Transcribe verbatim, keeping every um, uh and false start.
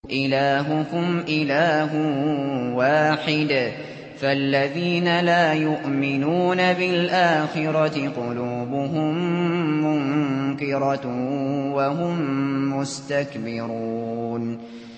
إِلَٰهُكُمْ إِلَٰهٌ وَاحِدٌ فَالَّذِينَ لَا يُؤْمِنُونَ بِالْآخِرَةِ قُلُوبُهُم مُّنكِرَةٌ وَهُم مُّسْتَكْبِرُونَ